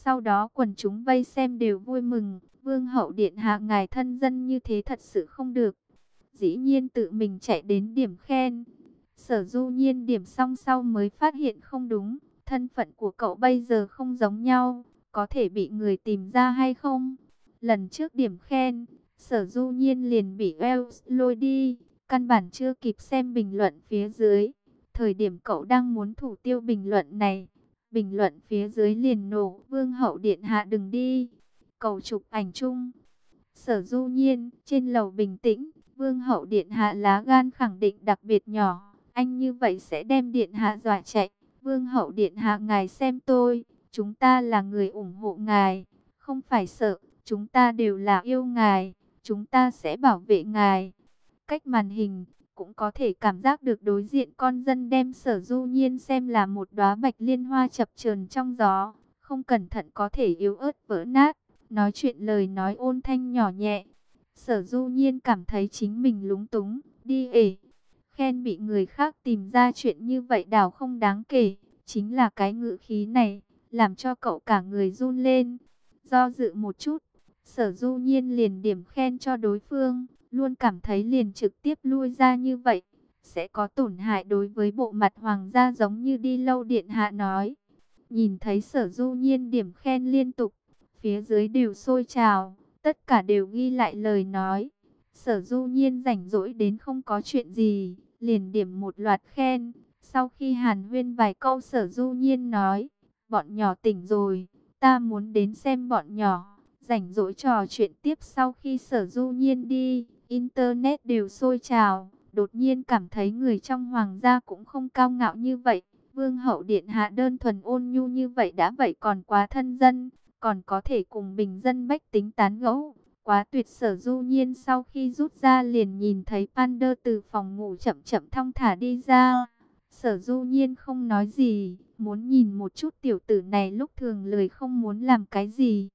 Sau đó quần chúng vây xem đều vui mừng, Vương hậu điện hạ ngài thân dân như thế thật sự không được. Dĩ nhiên tự mình chạy đến điểm khen. Sở Du Nhiên điểm xong sau mới phát hiện không đúng, thân phận của cậu bây giờ không giống nhau, có thể bị người tìm ra hay không? Lần trước điểm khen, Sở Du Nhiên liền bị Wells lôi đi, căn bản chưa kịp xem bình luận phía dưới. Thời điểm cậu đang muốn thủ tiêu bình luận này, bình luận phía dưới liền nổ: Vương hậu điện hạ đừng đi. Cầu chụp ảnh chung. Sở Du Nhiên, trên lầu bình tĩnh, Vương hậu điện hạ lá gan khẳng định đặc biệt nhỏ, anh như vậy sẽ đem điện hạ dọa chạy. Vương hậu điện hạ ngài xem tôi, chúng ta là người ủng hộ ngài, không phải sợ, chúng ta đều là yêu ngài, chúng ta sẽ bảo vệ ngài. Cách màn hình, cũng có thể cảm giác được đối diện con dân đem Sở Du Nhiên xem là một đóa bạch liên hoa chập chờn trong gió, không cẩn thận có thể yếu ớt vỡ nát. Nói chuyện lời nói ôn thanh nhỏ nhẹ. Sở Du Nhiên cảm thấy chính mình lúng túng, đi ể. Khen bị người khác tìm ra chuyện như vậy đảo không đáng kể. Chính là cái ngữ khí này, làm cho cậu cả người run lên. Do dự một chút, Sở Du Nhiên liền điểm khen cho đối phương. Luôn cảm thấy liền trực tiếp lui ra như vậy sẽ có tổn hại đối với bộ mặt hoàng gia, giống như đi lâu điện hạ nói. Nhìn thấy Sở Du Nhiên điểm khen liên tục, phía dưới đều sôi trào, tất cả đều ghi lại lời nói. Sở Du Nhiên rảnh rỗi đến không có chuyện gì, liền điểm một loạt khen. Sau khi hàn huyên vài câu, Sở Du Nhiên nói: bọn nhỏ tỉnh rồi, ta muốn đến xem bọn nhỏ. Rảnh rỗi trò chuyện tiếp. Sau khi Sở Du Nhiên đi, internet đều sôi trào. Đột nhiên cảm thấy người trong hoàng gia cũng không cao ngạo như vậy. Vương hậu điện hạ đơn thuần ôn nhu như vậy đã vậy còn quá thân dân, còn có thể cùng bình dân bách tính tán gẫu, quá tuyệt. Sở Du Nhiên sau khi rút ra liền nhìn thấy Pander từ phòng ngủ chậm chậm thong thả đi ra. Sở Du Nhiên không nói gì, muốn nhìn một chút tiểu tử này lúc thường lười không muốn làm cái gì.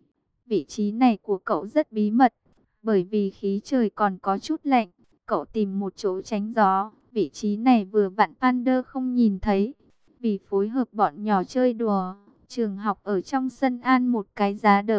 Vị trí này của cậu rất bí mật, bởi vì khí trời còn có chút lạnh, cậu tìm một chỗ tránh gió. Vị trí này vừa vặn Pander không nhìn thấy. Vì phối hợp bọn nhỏ chơi đùa, trường học ở trong sân an một cái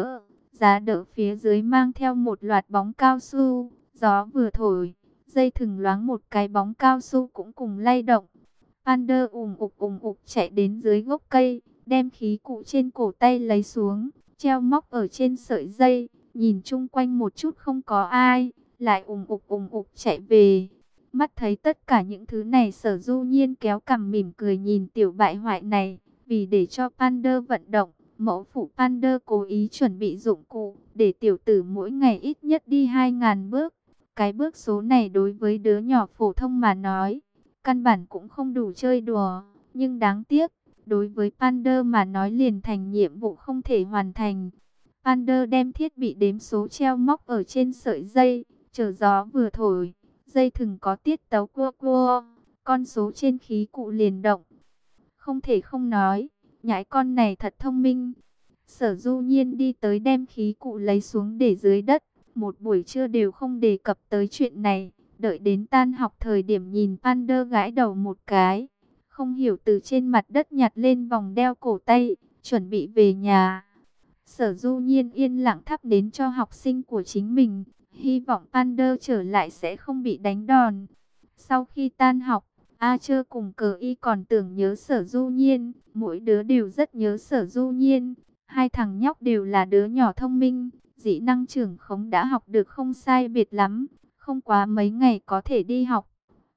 giá đỡ phía dưới mang theo một loạt bóng cao su. Gió vừa thổi, dây thừng loáng một cái bóng cao su cũng cùng lay động. Pander ùng ục chạy đến dưới gốc cây, đem khí cụ trên cổ tay lấy xuống, treo móc ở trên sợi dây, nhìn chung quanh một chút không có ai, lại ùng ục chạy về. Mắt thấy tất cả những thứ này, Sở Du Nhiên kéo cằm mỉm cười nhìn tiểu bại hoại này. Vì để cho Pander vận động, mẫu phụ Pander cố ý chuẩn bị dụng cụ để tiểu tử mỗi ngày ít nhất đi 2.000 bước. Cái bước số này đối với đứa nhỏ phổ thông mà nói, căn bản cũng không đủ chơi đùa. Nhưng đáng tiếc, đối với Pander mà nói liền thành nhiệm vụ không thể hoàn thành. Pander đem thiết bị đếm số treo móc ở trên sợi dây, chờ gió vừa thổi, dây thừng có tiết tấu cua cua, con số trên khí cụ liền động. Không thể không nói, nhãi con này thật thông minh. Sở Du Nhiên đi tới đem khí cụ lấy xuống để dưới đất. Một buổi trưa đều không đề cập tới chuyện này. Đợi đến tan học thời điểm nhìn Pander gãi đầu một cái, không hiểu từ trên mặt đất nhặt lên vòng đeo cổ tay, chuẩn bị về nhà. Sở Du Nhiên yên lặng thắp nến cho học sinh của chính mình, hy vọng Pander trở lại sẽ không bị đánh đòn. Sau khi tan học, A Chơ cùng Cờ Y còn tưởng nhớ Sở Du Nhiên, mỗi đứa đều rất nhớ Sở Du Nhiên. Hai thằng nhóc đều là đứa nhỏ thông minh, dĩ năng trưởng khống đã học được không sai biệt lắm, không quá mấy ngày có thể đi học.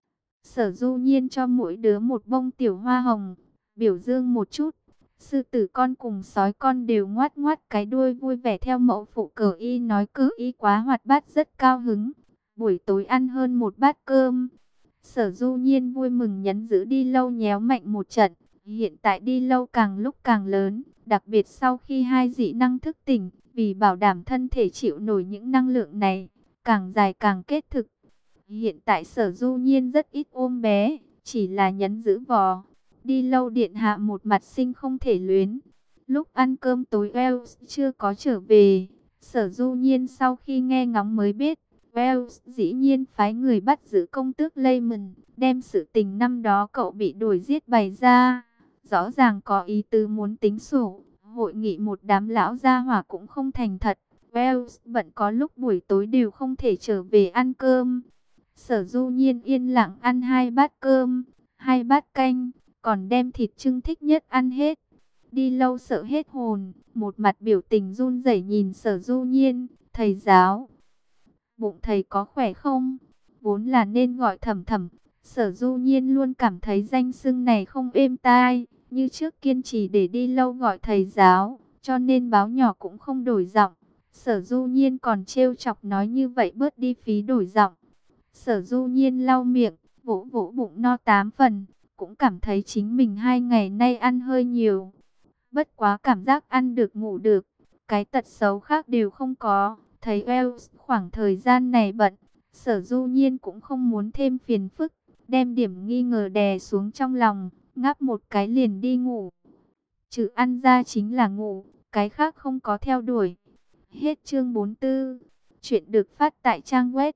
Sở Du Nhiên cho mỗi đứa một bông tiểu hoa hồng, biểu dương một chút. Sư tử con cùng sói con đều ngoát ngoát cái đuôi vui vẻ theo mẫu phụ Cờ Y nói. Cờ Y quá hoạt bát rất cao hứng. Buổi tối ăn hơn một bát cơm. Sở Du Nhiên vui mừng nhấn giữ đi lâu nhéo mạnh một trận. Hiện tại đi lâu càng lúc càng lớn, đặc biệt sau khi hai dị năng thức tỉnh, vì bảo đảm thân thể chịu nổi những năng lượng này, càng dài càng kết thực. Hiện tại Sở Du Nhiên rất ít ôm bé, chỉ là nhấn giữ vò. Đi lâu điện hạ một mặt sinh không thể luyến. Lúc ăn cơm tối Wells chưa có trở về. Sở Du Nhiên sau khi nghe ngóng mới biết, Wells dĩ nhiên phái người bắt giữ công tước Layman, đem sự tình năm đó cậu bị đuổi giết bày ra. Rõ ràng có ý tứ muốn tính sổ. Hội nghị một đám lão gia hỏa cũng không thành thật. Wells bận có lúc buổi tối đều không thể trở về ăn cơm. Sở Du Nhiên yên lặng ăn 2 bát cơm, 2 bát canh, còn đem thịt trưng thích nhất ăn hết. Đi lâu sợ hết hồn, một mặt biểu tình run rẩy nhìn Sở Du Nhiên, thầy giáo. Bụng thầy có khỏe không? Vốn là nên gọi Thẩm Thẩm. Sở Du Nhiên luôn cảm thấy danh xưng này không êm tai, như trước kiên trì để đi lâu gọi thầy giáo, cho nên báo nhỏ cũng không đổi giọng. Sở Du Nhiên còn trêu chọc nói như vậy bớt đi phí đổi giọng. Sở Du Nhiên lau miệng, vỗ vỗ bụng no 8 phần, cũng cảm thấy chính mình 2 ngày nay ăn hơi nhiều. Bất quá cảm giác ăn được ngủ được, cái tật xấu khác đều không có. Thấy Wells khoảng thời gian này bận, Sở Du Nhiên cũng không muốn thêm phiền phức, đem điểm nghi ngờ đè xuống trong lòng, ngáp một cái liền đi ngủ. Chữ ăn ra chính là ngủ, cái khác không có theo đuổi. Hết chương 44. Chuyện được phát tại trang web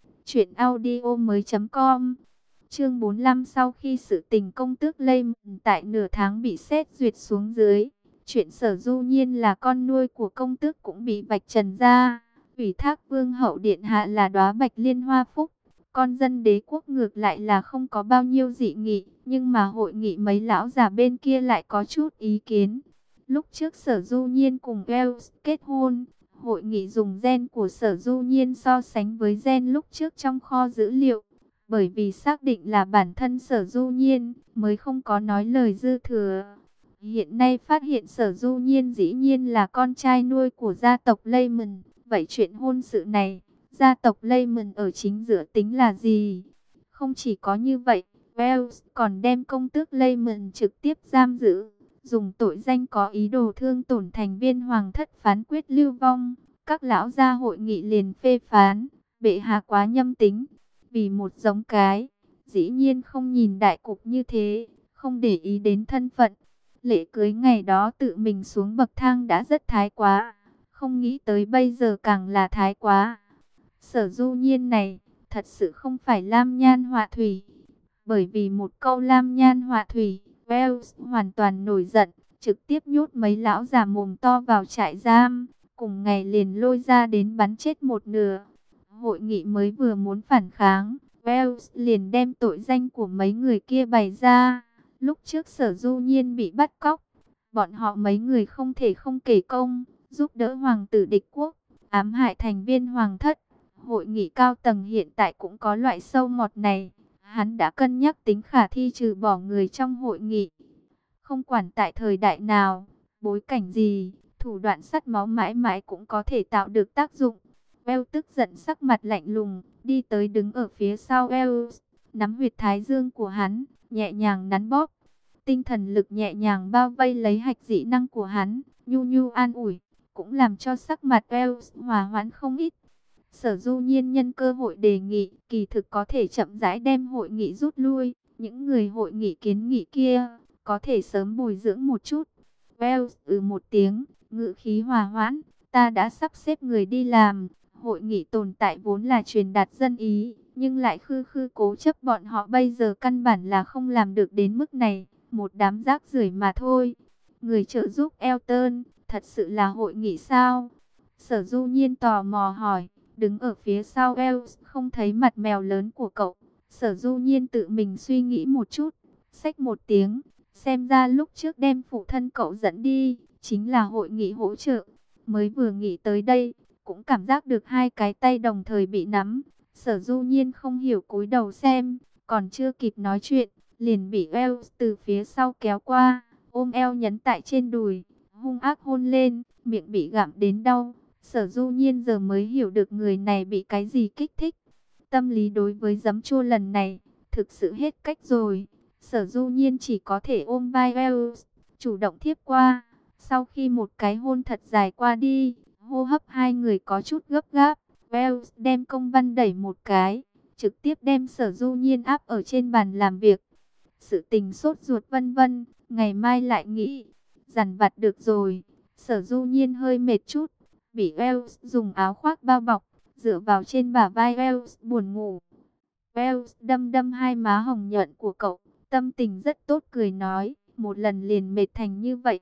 truyệnaudiomoi.com. Chương 45. Sau khi sự tình công tước Lê Mận tại nửa tháng bị xét duyệt xuống dưới, chuyện Sở Du Nhiên là con nuôi của công tước cũng bị vạch trần ra. Ủy thác vương hậu điện hạ là đóa bạch liên hoa phúc, con dân đế quốc ngược lại là không có bao nhiêu dị nghị, nhưng mà hội nghị mấy lão già bên kia lại có chút ý kiến. Lúc trước Sở Du Nhiên cùng Wells kết hôn, hội nghị dùng gen của Sở Du Nhiên so sánh với gen lúc trước trong kho dữ liệu, bởi vì xác định là bản thân Sở Du Nhiên mới không có nói lời dư thừa. Hiện nay phát hiện Sở Du Nhiên dĩ nhiên là con trai nuôi của gia tộc Lê Mận, vậy chuyện hôn sự này, gia tộc Lê Mận ở chính giữa tính là gì? Không chỉ có như vậy, Wells còn đem công tước Lê Mận trực tiếp giam giữ, dùng tội danh có ý đồ thương tổn thành viên hoàng thất phán quyết lưu vong. Các lão gia hội nghị liền phê phán, bệ hạ quá nhâm tính, vì một giống cái, dĩ nhiên không nhìn đại cục như thế, không để ý đến thân phận. Lễ cưới ngày đó tự mình xuống bậc thang đã rất thái quá, không nghĩ tới bây giờ càng là thái quá. Sở Du Nhiên này, thật sự không phải lam nhan họa thủy. Bởi vì một câu lam nhan họa thủy, Wells hoàn toàn nổi giận, trực tiếp nhốt mấy lão già mồm to vào trại giam, cùng ngày liền lôi ra đến bắn chết một nửa. Hội nghị mới vừa muốn phản kháng, Wells liền đem tội danh của mấy người kia bày ra. Lúc trước Sở Du Nhiên bị bắt cóc, bọn họ mấy người không thể không kể công, giúp đỡ hoàng tử địch quốc, ám hại thành viên hoàng thất. Hội nghị cao tầng hiện tại cũng có loại sâu mọt này. Hắn đã cân nhắc tính khả thi trừ bỏ người trong hội nghị. Không quản tại thời đại nào, bối cảnh gì, thủ đoạn sắt máu mãi mãi cũng có thể tạo được tác dụng. Well tức giận sắc mặt lạnh lùng, đi tới đứng ở phía sau Well, nắm huyệt thái dương của hắn, nhẹ nhàng nắn bóp. Tinh thần lực nhẹ nhàng bao vây lấy hạch dị năng của hắn, nhu nhu an ủi, cũng làm cho sắc mặt Well hòa hoãn không ít. Sở Du Nhiên nhân cơ hội đề nghị, kỳ thực có thể chậm rãi đem hội nghị rút lui. Những người hội nghị kiến nghị kia, có thể sớm bồi dưỡng một chút. Wells một tiếng, ngữ khí hòa hoãn, ta đã sắp xếp người đi làm. Hội nghị tồn tại vốn là truyền đạt dân ý, nhưng lại khư khư cố chấp bọn họ bây giờ căn bản là không làm được đến mức này. Một đám rác rưởi mà thôi. Người trợ giúp Elton, thật sự là hội nghị sao? Sở Du Nhiên tò mò hỏi. Đứng ở phía sau Wells không thấy mặt mèo lớn của cậu. Sở Du Nhiên tự mình suy nghĩ một chút, xách một tiếng, xem ra lúc trước đem phụ thân cậu dẫn đi, chính là hội nghị hỗ trợ. Mới vừa nghĩ tới đây, cũng cảm giác được hai cái tay đồng thời bị nắm. Sở Du Nhiên không hiểu cúi đầu xem, còn chưa kịp nói chuyện, liền bị Wells từ phía sau kéo qua, ôm eo nhấn tại trên đùi, hung ác hôn lên, miệng bị gặm đến đau. Sở Du Nhiên giờ mới hiểu được người này bị cái gì kích thích. Tâm lý đối với giấm chua lần này, thực sự hết cách rồi. Sở Du Nhiên chỉ có thể ôm vai Wells, chủ động thiếp qua. Sau khi một cái hôn thật dài qua đi, hô hấp hai người có chút gấp gáp. Wells đem công văn đẩy một cái, trực tiếp đem Sở Du Nhiên áp ở trên bàn làm việc. Sự tình sốt ruột vân vân, ngày mai lại nghĩ. Dằn vặt được rồi. Sở Du Nhiên hơi mệt chút, bị Wells dùng áo khoác bao bọc, dựa vào trên bả vai Wells buồn ngủ. Wells đâm đâm hai má hồng nhuận của cậu, tâm tình rất tốt cười nói, một lần liền mệt thành như vậy,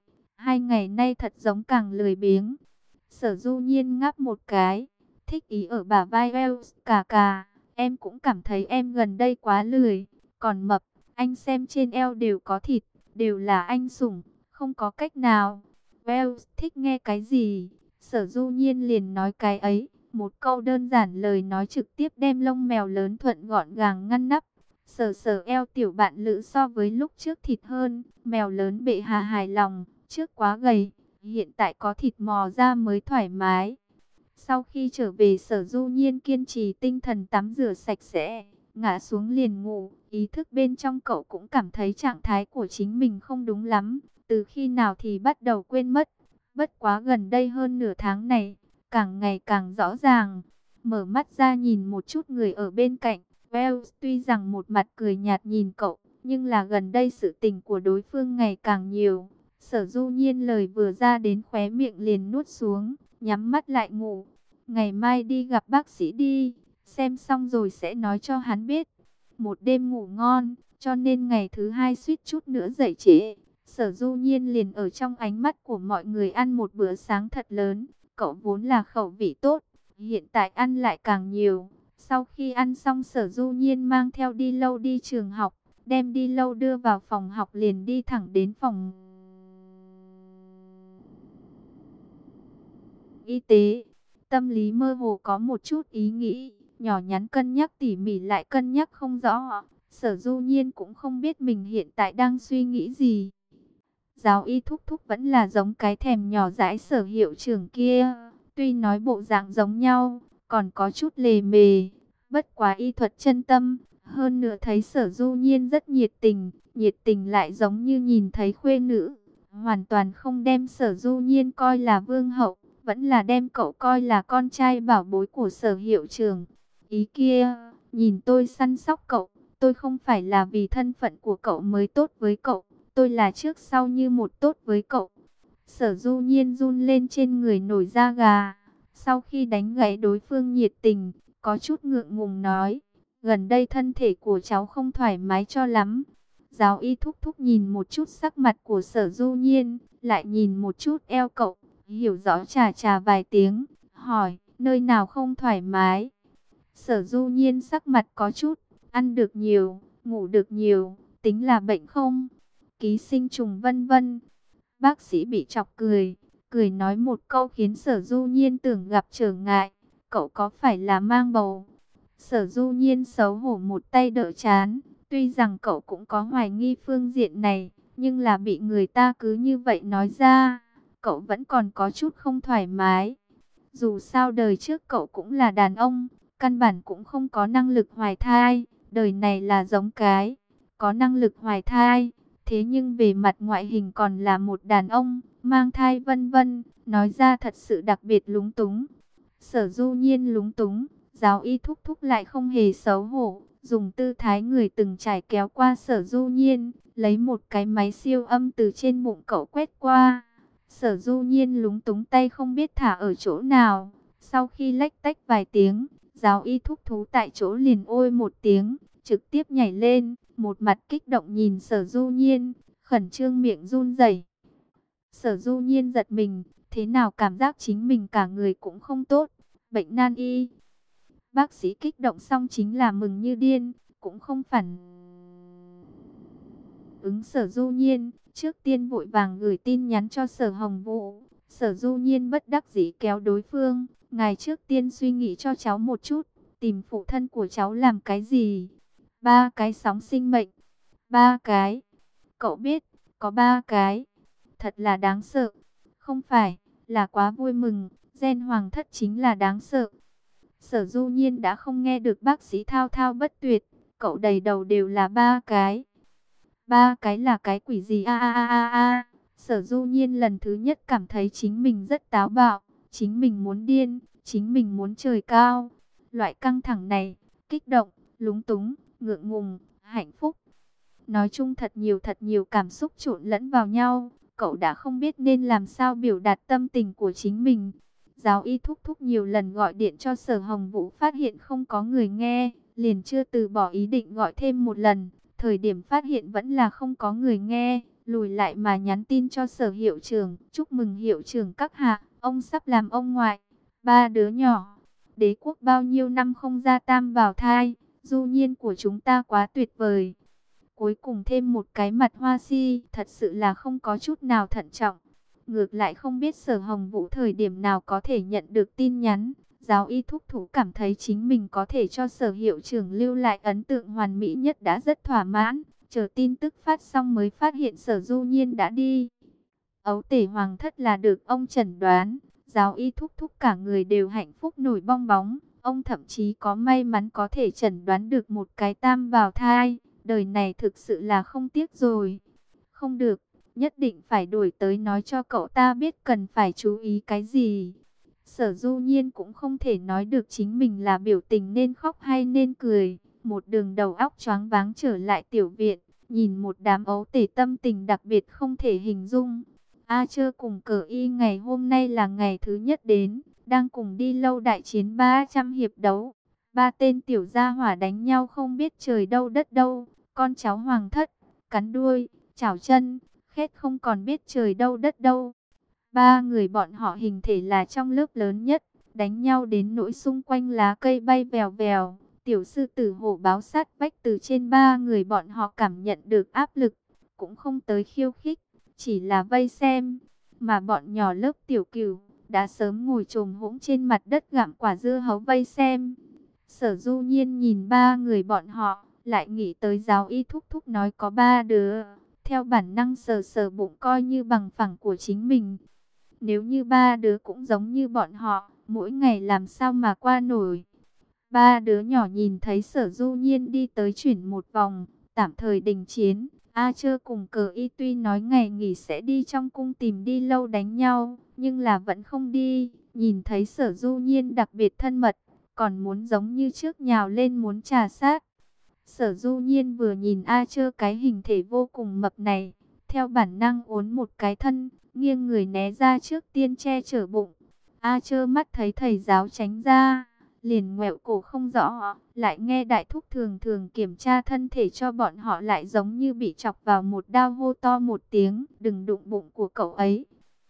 2 ngày nay thật giống càng lười biếng. Sở Du Nhiên ngáp một cái, thích ý ở bả vai Wells cà cà. Em cũng cảm thấy em gần đây quá lười, còn mập, anh xem trên eo đều có thịt, đều là anh sủng, không có cách nào. Wells thích nghe cái gì, Sở Du Nhiên liền nói cái ấy. Một câu đơn giản lời nói trực tiếp đem lông mèo lớn thuận gọn gàng ngăn nắp. Sờ sờ eo tiểu bạn lữ so với lúc trước thịt hơn, mèo lớn bệ hạ hài lòng, trước quá gầy, hiện tại có thịt mò ra mới thoải mái. Sau khi trở về Sở Du Nhiên kiên trì tinh thần tắm rửa sạch sẽ, ngã xuống liền ngủ, ý thức bên trong cậu cũng cảm thấy trạng thái của chính mình không đúng lắm, từ khi nào thì bắt đầu quên mất. Bất quá gần đây hơn nửa tháng này, càng ngày càng rõ ràng. Mở mắt ra nhìn một chút người ở bên cạnh, Wells tuy rằng một mặt cười nhạt nhìn cậu, nhưng là gần đây sự tình của đối phương ngày càng nhiều. Sở Du Nhiên lời vừa ra đến khóe miệng liền nuốt xuống, nhắm mắt lại ngủ. Ngày mai đi gặp bác sĩ đi, xem xong rồi sẽ nói cho hắn biết. Một đêm ngủ ngon, cho nên ngày thứ hai suýt chút nữa dậy trễ. Sở Du Nhiên liền ở trong ánh mắt của mọi người ăn một bữa sáng thật lớn. Cậu vốn là khẩu vị tốt, hiện tại ăn lại càng nhiều. Sau khi ăn xong Sở Du Nhiên mang theo đi lâu đi trường học, đem đi lâu đưa vào phòng học liền đi thẳng đến phòng y tế. Tâm lý mơ hồ có một chút ý nghĩ, nhỏ nhắn cân nhắc tỉ mỉ lại cân nhắc không rõ. Sở Du Nhiên cũng không biết mình hiện tại đang suy nghĩ gì. Giáo y thúc thúc vẫn là giống cái thèm nhỏ dãi Sở hiệu trưởng kia. Tuy nói bộ dạng giống nhau, còn có chút lề mề. Bất quá y thuật chân tâm. Hơn nữa thấy Sở Du Nhiên rất nhiệt tình lại giống như nhìn thấy khuê nữ. Hoàn toàn không đem Sở Du Nhiên coi là vương hậu, vẫn là đem cậu coi là con trai bảo bối của Sở hiệu trưởng. Ý kia, nhìn tôi săn sóc cậu, tôi không phải là vì thân phận của cậu mới tốt với cậu, tôi là trước sau như một tốt với cậu. Sở Du Nhiên run lên trên người nổi da gà. Sau khi đánh gãy đối phương nhiệt tình, có chút ngượng ngùng nói, gần đây thân thể của cháu không thoải mái cho lắm. Giáo y thúc thúc nhìn một chút sắc mặt của Sở Du Nhiên, lại nhìn một chút eo cậu, hiểu rõ chà chà vài tiếng, hỏi, nơi nào không thoải mái? Sở Du Nhiên sắc mặt có chút, ăn được nhiều, ngủ được nhiều, tính là bệnh không? Ký sinh trùng vân vân. Bác sĩ bị chọc cười, cười nói một câu khiến Sở Du Nhiên tưởng gặp trở ngại. Cậu có phải là mang bầu? Sở Du Nhiên xấu hổ một tay đỡ chán. Tuy rằng cậu cũng có hoài nghi phương diện này, nhưng là bị người ta cứ như vậy nói ra, cậu vẫn còn có chút không thoải mái. Dù sao đời trước cậu cũng là đàn ông, căn bản cũng không có năng lực hoài thai. Đời này là giống cái, có năng lực hoài thai. Thế nhưng về mặt ngoại hình còn là một đàn ông, mang thai vân vân, nói ra thật sự đặc biệt lúng túng. Sở Du Nhiên lúng túng, giáo y thúc thúc lại không hề xấu hổ, dùng tư thái người từng trải kéo qua Sở Du Nhiên, lấy một cái máy siêu âm từ trên bụng cậu quét qua. Sở Du Nhiên lúng túng tay không biết thả ở chỗ nào. Sau khi lách tách vài tiếng, giáo y thúc thú tại chỗ liền ôi một tiếng, trực tiếp nhảy lên, một mặt kích động nhìn Sở Du Nhiên, khẩn trương miệng run rẩy. Sở Du Nhiên giật mình, thế nào cảm giác chính mình cả người cũng không tốt, bệnh nan y. Bác sĩ kích động xong chính là mừng như điên, cũng không phản ứng Sở Du Nhiên, trước tiên vội vàng gửi tin nhắn cho Sở Hồng Vũ. Sở Du Nhiên bất đắc dĩ kéo đối phương, ngài trước tiên suy nghĩ cho cháu một chút, tìm phụ thân của cháu làm cái gì? 3 cái sóng sinh mệnh. 3 cái. Cậu biết, có 3 cái. Thật là đáng sợ. Không phải, là quá vui mừng, gen hoàng thất chính là đáng sợ. Sở Du Nhiên đã không nghe được bác sĩ thao thao bất tuyệt, cậu đầy đầu đều là 3 cái. 3 cái là cái quỷ gì a a a a a. Sở Du Nhiên lần thứ nhất cảm thấy chính mình rất táo bạo, chính mình muốn điên, chính mình muốn trời cao. Loại căng thẳng này, kích động, lúng túng, ngượng ngùng, hạnh phúc. Nói chung thật nhiều cảm xúc trộn lẫn vào nhau, cậu đã không biết nên làm sao biểu đạt tâm tình của chính mình. Giáo y thúc thúc nhiều lần gọi điện cho Sở Hồng Vũ phát hiện không có người nghe, liền chưa từ bỏ ý định gọi thêm một lần. Thời điểm phát hiện vẫn là không có người nghe, lùi lại mà nhắn tin cho Sở hiệu trưởng, chúc mừng hiệu trưởng các hạ, ông sắp làm ông ngoại, 3 đứa nhỏ. Đế quốc bao nhiêu năm không ra tam bào thai, du nhiên của chúng ta quá tuyệt vời. Cuối cùng thêm một cái mặt hoa si, thật sự là không có chút nào thận trọng. Ngược lại không biết Sở Hồng Vũ thời điểm nào có thể nhận được tin nhắn. Giáo y thúc thủ cảm thấy chính mình có thể cho Sở hiệu trưởng lưu lại ấn tượng hoàn mỹ nhất đã rất thỏa mãn. Chờ tin tức phát xong mới phát hiện Sở Du Nhiên đã đi. Ấu tể hoàng thất là được ông chẩn đoán. Giáo y thúc thúc cả người đều hạnh phúc nổi bong bóng. Ông thậm chí có may mắn có thể chẩn đoán được một cái tam bào thai. Đời này thực sự là không tiếc rồi. Không được, nhất định phải đuổi tới nói cho cậu ta biết cần phải chú ý cái gì. Sở Du Nhiên cũng không thể nói được chính mình là biểu tình nên khóc hay nên cười. Một đường đầu óc choáng váng trở lại tiểu viện, nhìn một đám ấu tể tâm tình đặc biệt không thể hình dung. A Chơ cùng Cờ Y ngày hôm nay là ngày thứ nhất đến, đang cùng đi lâu đại chiến 300 hiệp đấu. Ba tên tiểu gia hỏa đánh nhau không biết trời đâu đất đâu, con cháu hoàng thất, cắn đuôi, chảo chân, khét không còn biết trời đâu đất đâu. Ba người bọn họ hình thể là trong lớp lớn nhất, đánh nhau đến nỗi xung quanh lá cây bay vèo vèo. Tiểu sư tử hổ báo sát vách từ trên ba người bọn họ cảm nhận được áp lực, cũng không tới khiêu khích, chỉ là vây xem. Mà bọn nhỏ lớp tiểu cửu đã sớm ngồi chồm hỗn trên mặt đất gặm quả dưa hấu vây xem. Sở Du Nhiên nhìn ba người bọn họ, lại nghĩ tới giáo y thúc thúc nói có 3 đứa. Theo bản năng sờ sờ bụng coi như bằng phẳng của chính mình. Nếu như 3 đứa cũng giống như bọn họ, mỗi ngày làm sao mà qua nổi. Ba đứa nhỏ nhìn thấy Sở Du Nhiên đi tới chuyển một vòng, tạm thời đình chiến. A Chơ cùng Cờ Y tuy nói ngày nghỉ sẽ đi trong cung tìm đi lâu đánh nhau, nhưng là vẫn không đi. Nhìn thấy Sở Du Nhiên đặc biệt thân mật, còn muốn giống như trước nhào lên muốn trà sát. Sở Du Nhiên vừa nhìn A Chơ cái hình thể vô cùng mập này, theo bản năng uốn một cái thân, nghiêng người né ra trước tiên che chở bụng. A Chơ mắt thấy thầy giáo tránh ra, liền ngoẹo cổ không rõ, lại nghe đại thúc thường thường kiểm tra thân thể cho bọn họ lại giống như bị chọc vào một đao, hô to một tiếng, đừng đụng bụng của cậu ấy.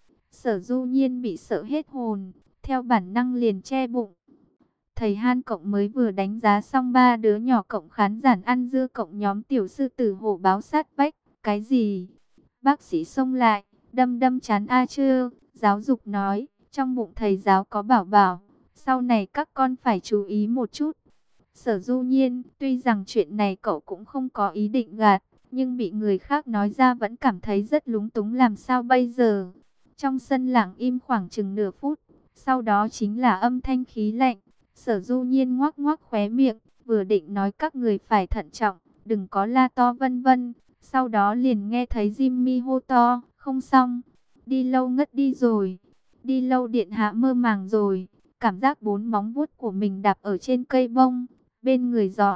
Sở Du Nhiên bị sợ hết hồn, theo bản năng liền che bụng. Thầy Han cộng mới vừa đánh giá xong 3 đứa nhỏ cộng khán giản ăn dưa cộng nhóm tiểu sư tử hổ báo sát vách. Cái gì? Bác sĩ xông lại, đâm đâm chán A Chơ, giáo dục nói, trong bụng thầy giáo có bảo bảo, sau này các con phải chú ý một chút. Sở Du Nhiên, tuy rằng chuyện này cậu cũng không có ý định gạt, nhưng bị người khác nói ra vẫn cảm thấy rất lúng túng, làm sao bây giờ. Trong sân lặng im khoảng chừng nửa phút, sau đó chính là âm thanh khí lạnh. Sở Du Nhiên ngoác ngoác khóe miệng, vừa định nói các người phải thận trọng, đừng có la to vân vân. Sau đó liền nghe thấy Jimmy hô to, không xong, đi lâu ngất đi rồi, đi lâu điện hạ mơ màng rồi. Cảm giác 4 móng vuốt của mình đạp ở trên cây bông, bên người gió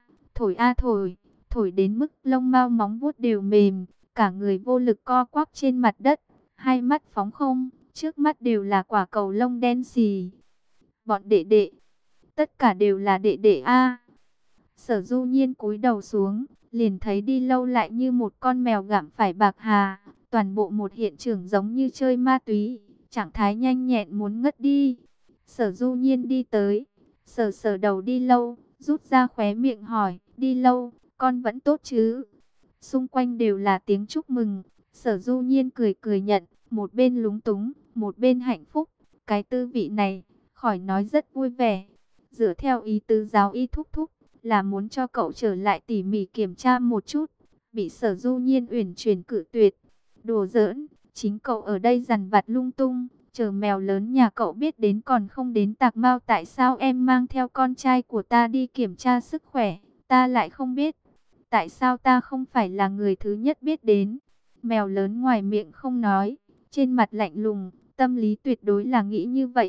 a thổi, thổi đến mức lông mao móng vuốt đều mềm, cả người vô lực co quắp trên mặt đất, hai mắt phóng không, trước mắt đều là quả cầu lông đen xì. Bọn đệ đệ, tất cả đều là đệ đệ a. Sở Du Nhiên cúi đầu xuống, liền thấy đi lâu lại như một con mèo gặm phải bạc hà, toàn bộ một hiện trường giống như chơi ma túy, trạng thái nhanh nhẹn muốn ngất đi. Sở Du Nhiên đi tới, sờ sờ đầu đi lâu, rút ra khóe miệng hỏi, đi lâu, con vẫn tốt chứ? Xung quanh đều là tiếng chúc mừng, Sở Du Nhiên cười cười nhận, một bên lúng túng, một bên hạnh phúc, cái tư vị này, khỏi nói rất vui vẻ. Dựa theo ý tứ giáo y thúc thúc, là muốn cho cậu trở lại tỉ mỉ kiểm tra một chút, bị Sở Du Nhiên uyển chuyển cự tuyệt. Đùa giỡn, chính cậu ở đây dằn vặt lung tung, chờ mèo lớn nhà cậu biết đến còn không đến tạc mau. Tại sao em mang theo con trai của ta đi kiểm tra sức khỏe, ta lại không biết? Tại sao ta không phải là người thứ nhất biết đến? Mèo lớn ngoài miệng không nói, trên mặt lạnh lùng, tâm lý tuyệt đối là nghĩ như vậy.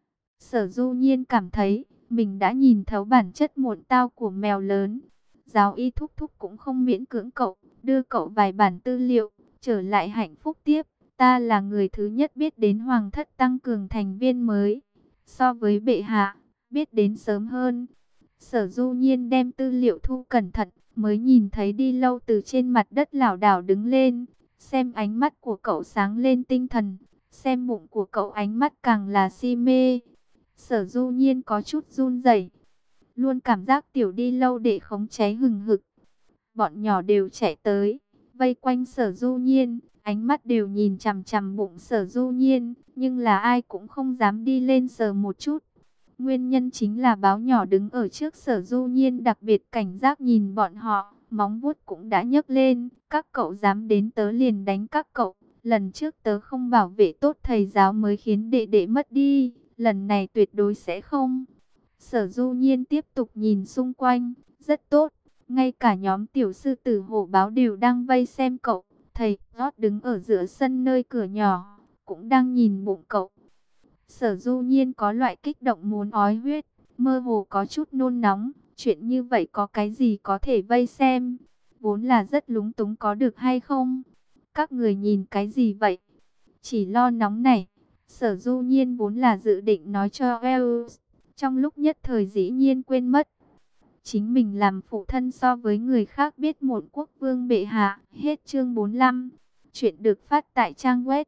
Sở Du Nhiên cảm thấy mình đã nhìn thấu bản chất muộn tao của mèo lớn. Giáo y thúc thúc cũng không miễn cưỡng cậu, đưa cậu vài bản tư liệu, trở lại hạnh phúc tiếp. Ta là người thứ nhất biết đến hoàng thất tăng cường thành viên mới, so với bệ hạ, biết đến sớm hơn. Sở Du Nhiên đem tư liệu thu cẩn thận, mới nhìn thấy đi lâu từ trên mặt đất lảo đảo đứng lên, Xem ánh mắt của cậu sáng lên tinh thần, xem bụng của cậu ánh mắt càng là si mê. Sở Du Nhiên có chút run rẩy, luôn cảm giác tiểu đi lâu để khống cháy hừng hực. Bọn nhỏ đều chạy tới, vây quanh Sở Du Nhiên, ánh mắt đều nhìn chằm chằm bụng Sở Du Nhiên, nhưng là ai cũng không dám đi lên sờ một chút. Nguyên nhân chính là báo nhỏ đứng ở trước Sở Du Nhiên đặc biệt cảnh giác nhìn bọn họ, móng vuốt cũng đã nhấc lên, các cậu dám đến tớ liền đánh các cậu. Lần trước tớ không bảo vệ tốt thầy giáo mới khiến đệ đệ mất đi, lần này tuyệt đối sẽ không. Sở Du Nhiên tiếp tục nhìn xung quanh, rất tốt, ngay cả nhóm tiểu sư tử hổ báo đều đang vây xem cậu. Thầy Rót đứng ở giữa sân nơi cửa nhỏ, cũng đang nhìn bụng cậu. Sở Du Nhiên có loại kích động muốn ói huyết, mơ hồ có chút nôn nóng, chuyện như vậy có cái gì có thể vây xem, vốn là rất lúng túng có được hay không. Các người nhìn cái gì vậy? Chỉ lo nóng này. Sở Du Nhiên vốn là dự định nói cho Wells, trong lúc nhất thời dĩ nhiên quên mất. Chính mình làm phụ thân so với người khác biết một quốc vương bệ hạ. Hết chương 45. Chuyện được phát tại trang web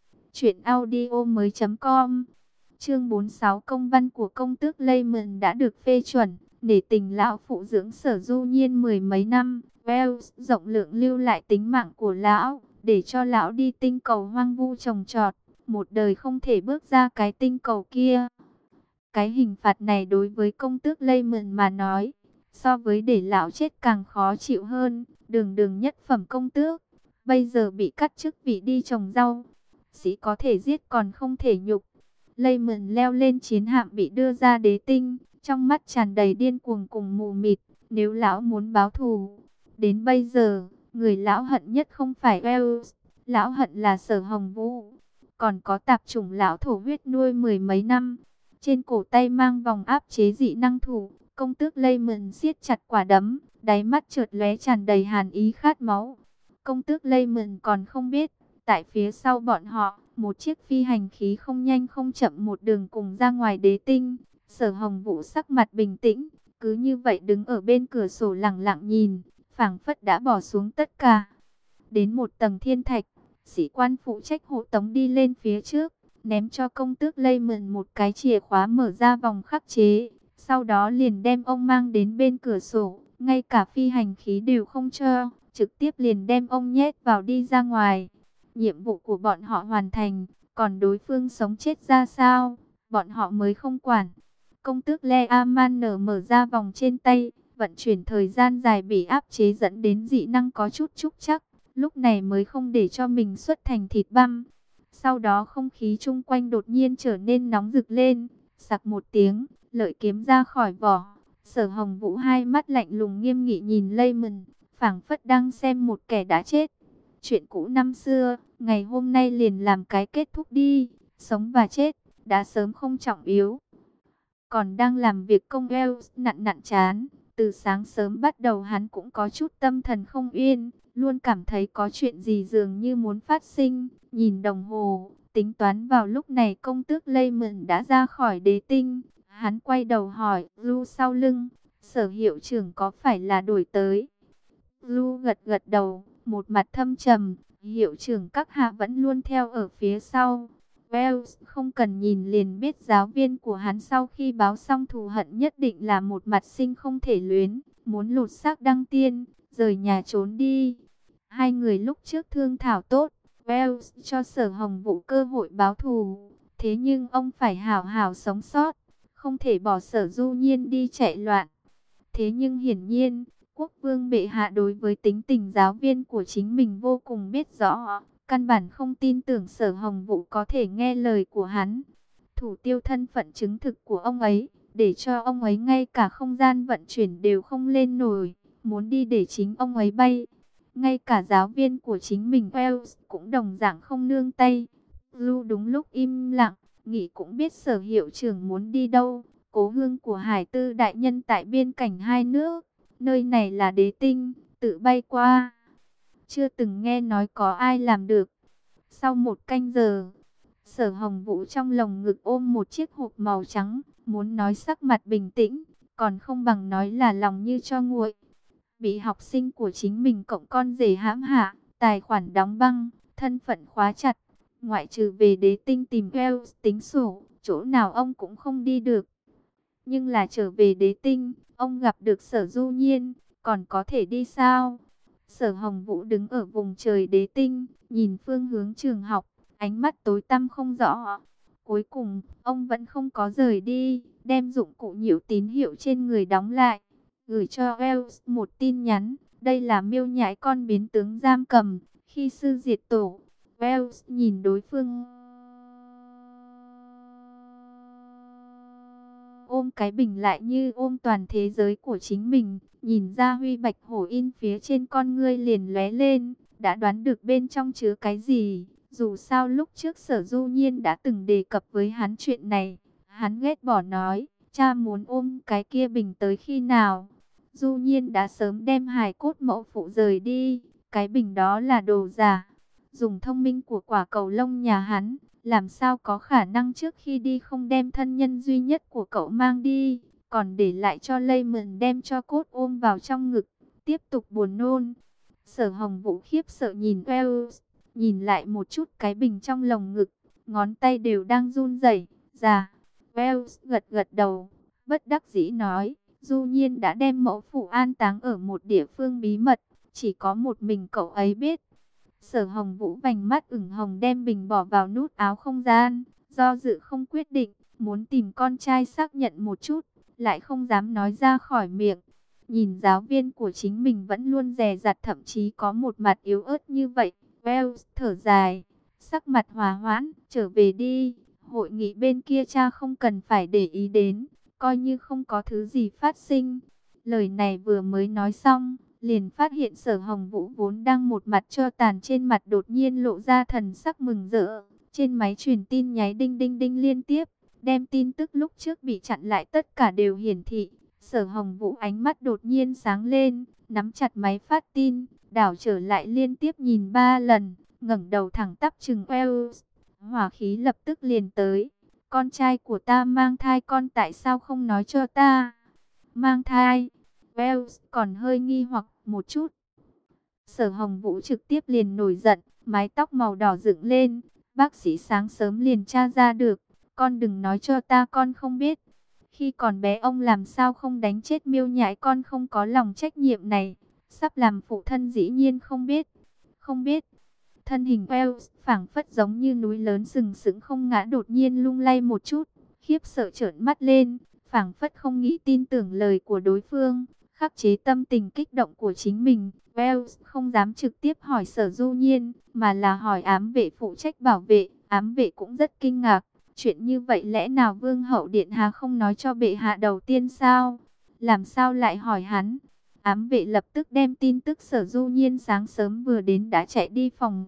truyệnaudiomoi.com. Chương 46, công văn của công tước Lehman đã được phê chuẩn, nể tình lão phụ dưỡng Sở Du Nhiên mười mấy năm, Wells rộng lượng lưu lại tính mạng của lão, để cho lão đi tinh cầu hoang vu trồng trọt, một đời không thể bước ra cái tinh cầu kia. Cái hình phạt này đối với công tước Lehman mà nói, so với để lão chết càng khó chịu hơn. Đường đường nhất phẩm công tước, bây giờ bị cắt chức vị đi trồng rau. Sĩ có thể giết còn không thể nhục. Lehman leo lên chiến hạm bị đưa ra đế tinh, trong mắt tràn đầy điên cuồng cùng mù mịt. Nếu lão muốn báo thù, đến bây giờ, người lão hận nhất không phải Wells, lão hận là Sở Hồng Vũ. Còn có tạp chủng lão thổ huyết nuôi mười mấy năm, trên cổ tay mang vòng áp chế dị năng thủ. Công tước Lehman siết chặt quả đấm, đáy mắt chợt lóe tràn đầy hàn ý khát máu. Công tước Lehman còn không biết, tại phía sau bọn họ, một chiếc phi hành khí không nhanh không chậm một đường cùng ra ngoài đế tinh. Sở Hồng Vũ sắc mặt bình tĩnh, cứ như vậy đứng ở bên cửa sổ lặng lặng nhìn, phảng phất đã bỏ xuống tất cả. Đến một tầng thiên thạch, sĩ quan phụ trách hộ tống đi lên phía trước, ném cho công tước Lehman một cái chìa khóa mở ra vòng khắc chế. Sau đó liền đem ông mang đến bên cửa sổ, ngay cả phi hành khí đều không cho, trực tiếp liền đem ông nhét vào đi ra ngoài. Nhiệm vụ của bọn họ hoàn thành, còn đối phương sống chết ra sao, bọn họ mới không quản. Công tước Lehman mở ra vòng trên tay, vận chuyển thời gian dài bị áp chế dẫn đến dị năng có chút trúc chắc, lúc này mới không để cho mình xuất thành thịt băm. Sau đó không khí chung quanh đột nhiên trở nên nóng rực lên, sặc một tiếng, lợi kiếm ra khỏi vỏ. Sở Hồng Vũ hai mắt lạnh lùng nghiêm nghị nhìn Lehman, phảng phất đang xem một kẻ đã chết. Chuyện cũ năm xưa, ngày hôm nay liền làm cái kết thúc đi, sống và chết, đã sớm không trọng yếu. Còn đang làm việc công Wells nặn nặn chán, từ sáng sớm bắt đầu hắn cũng có chút tâm thần không yên, luôn cảm thấy có chuyện gì dường như muốn phát sinh. Nhìn đồng hồ, tính toán vào lúc này công tước Lehman đã ra khỏi đế tinh. Hắn quay đầu hỏi Lu sau lưng, Sở hiệu trưởng có phải là đổi tới? Lu gật gật đầu, một mặt thâm trầm, hiệu trưởng các hạ vẫn luôn theo ở phía sau. Wells không cần nhìn liền biết giáo viên của hắn sau khi báo xong thù hận nhất định là một mặt sinh không thể luyến, muốn lột xác đăng tiên, rời nhà trốn đi. Hai người lúc trước thương thảo tốt, Wells cho Sở Hồng Vũ cơ hội báo thù, thế nhưng ông phải hảo hảo sống sót, không thể bỏ Sở Du Nhiên đi chạy loạn. Thế nhưng hiển nhiên, quốc vương bệ hạ đối với tính tình giáo viên của chính mình vô cùng biết rõ, căn bản không tin tưởng Sở Hồng Vũ có thể nghe lời của hắn. Thủ tiêu thân phận chứng thực của ông ấy, để cho ông ấy ngay cả không gian vận chuyển đều không lên nổi, muốn đi để chính ông ấy bay. Ngay cả giáo viên của chính mình Wells cũng đồng dạng không nương tay. Lu đúng lúc im lặng, nghĩ cũng biết Sở hiệu trưởng muốn đi đâu. Cố hương của Hải Tư đại nhân tại biên cảnh hai nước, nơi này là đế tinh, tự bay qua. Chưa từng nghe nói có ai làm được. Sau một canh giờ, Sở Hồng Vũ trong lồng ngực ôm một chiếc hộp màu trắng, muốn nói sắc mặt bình tĩnh, còn không bằng nói là lòng như cho nguội. Bị học sinh của chính mình cộng con rể hãm hại, tài khoản đóng băng, thân phận khóa chặt. Ngoại trừ về đế tinh tìm Wells tính sổ, chỗ nào ông cũng không đi được. Nhưng là trở về đế tinh, ông gặp được Sở Du Nhiên, còn có thể đi sao? Sở Hồng Vũ đứng ở vùng trời đế tinh, nhìn phương hướng trường học, ánh mắt tối tăm không rõ. Cuối cùng, ông vẫn không có rời đi, đem dụng cụ nhiễu tín hiệu trên người đóng lại, gửi cho Wells một tin nhắn. Đây là Miêu Nhãi con biến tướng giam cầm, khi sư diệt tổ. Wells nhìn đối phương, ôm cái bình lại như ôm toàn thế giới của chính mình. Nhìn ra huy bạch hổ in phía trên con ngươi liền lóe lên, đã đoán được bên trong chứa cái gì. Dù sao lúc trước Sở Du Nhiên đã từng đề cập với hắn chuyện này. Hắn ghét bỏ nói, cha muốn ôm cái kia bình tới khi nào? Du Nhiên đã sớm đem hài cốt mẫu phụ rời đi, cái bình đó là đồ giả. Dùng thông minh của quả cầu lông nhà hắn, làm sao có khả năng trước khi đi không đem thân nhân duy nhất của cậu mang đi, còn để lại cho Layman đem cho cốt ôm vào trong ngực, tiếp tục buồn nôn. Sở Hồng Vũ khiếp sợ nhìn Wells, nhìn lại một chút cái bình trong lồng ngực, ngón tay đều đang run rẩy. Dạ, Wells gật gật đầu, bất đắc dĩ nói, Du Nhiên đã đem mẫu phụ an táng ở một địa phương bí mật, chỉ có một mình cậu ấy biết. Sở Hồng Vũ vành mắt ửng hồng đem bình bỏ vào nút áo không gian, do dự không quyết định, muốn tìm con trai xác nhận một chút, lại không dám nói ra khỏi miệng. Nhìn giáo viên của chính mình vẫn luôn dè dặt, thậm chí có một mặt yếu ớt như vậy, Wells thở dài, sắc mặt hòa hoãn, trở về đi, hội nghị bên kia cha không cần phải để ý đến, coi như không có thứ gì phát sinh. Lời này vừa mới nói xong, liền phát hiện Sở Hồng Vũ vốn đang một mặt cho tàn trên mặt đột nhiên lộ ra thần sắc mừng rỡ. Trên máy truyền tin nháy đinh đinh đinh liên tiếp, đem tin tức lúc trước bị chặn lại tất cả đều hiển thị. Sở Hồng Vũ ánh mắt đột nhiên sáng lên, nắm chặt máy phát tin, đảo trở lại liên tiếp nhìn 3 lần, ngẩng đầu thẳng tắp trừng Wells. Hỏa khí lập tức liền tới. Con trai của ta mang thai, con tại sao không nói cho ta? Mang thai? Wells còn hơi nghi hoặc một chút. Sở Hồng Vũ trực tiếp liền nổi giận, mái tóc màu đỏ dựng lên. Bác sĩ sáng sớm liền tra ra được. Con đừng nói cho ta con không biết. Khi còn bé ông làm sao không đánh chết Miêu Nhãi con, không có lòng trách nhiệm này. Sắp làm phụ thân dĩ nhiên không biết. Không biết. Thân hình Wells phảng phất giống như núi lớn sừng sững không ngã đột nhiên lung lay một chút. Khiếp sợ trợn mắt lên, phảng phất không nghĩ tin tưởng lời của đối phương. Khắc chế tâm tình kích động của chính mình, Wells không dám trực tiếp hỏi Sở Du Nhiên, mà là hỏi ám vệ phụ trách bảo vệ. Ám vệ cũng rất kinh ngạc, chuyện như vậy lẽ nào Vương hậu điện hạ không nói cho bệ hạ đầu tiên sao? Làm sao lại hỏi hắn? Ám vệ lập tức đem tin tức Sở Du Nhiên sáng sớm vừa đến đã chạy đi phòng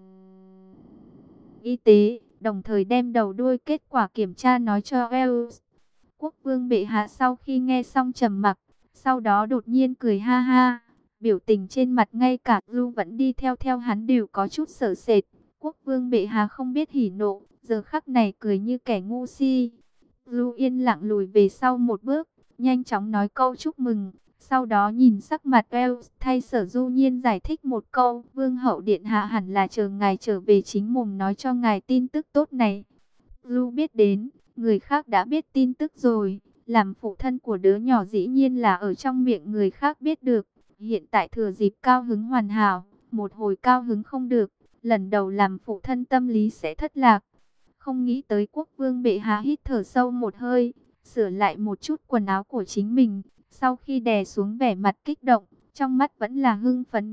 y tế, đồng thời đem đầu đuôi kết quả kiểm tra nói cho Wells. Quốc vương bệ hạ sau khi nghe xong trầm mặc, sau đó đột nhiên cười ha ha, biểu tình trên mặt ngay cả Lu vẫn đi theo hắn đều có chút sợ sệt. Quốc vương bệ hạ không biết hỉ nộ, giờ khắc này cười như kẻ ngu si. Lu yên lặng lùi về sau một bước, nhanh chóng nói câu chúc mừng. Sau đó nhìn sắc mặt Wells, thay Sở Du Nhiên giải thích một câu, Vương hậu điện hạ hẳn là chờ ngài trở về chính mồm nói cho ngài tin tức tốt này. Lu biết đến, người khác đã biết tin tức rồi, làm phụ thân của đứa nhỏ dĩ nhiên là ở trong miệng người khác biết được. Hiện tại thừa dịp cao hứng hoàn hảo, một hồi cao hứng không được, lần đầu làm phụ thân tâm lý sẽ thất lạc. Không nghĩ tới quốc vương bệ hạ hít thở sâu một hơi, sửa lại một chút quần áo của chính mình. Sau khi đè xuống vẻ mặt kích động, trong mắt vẫn là hưng phấn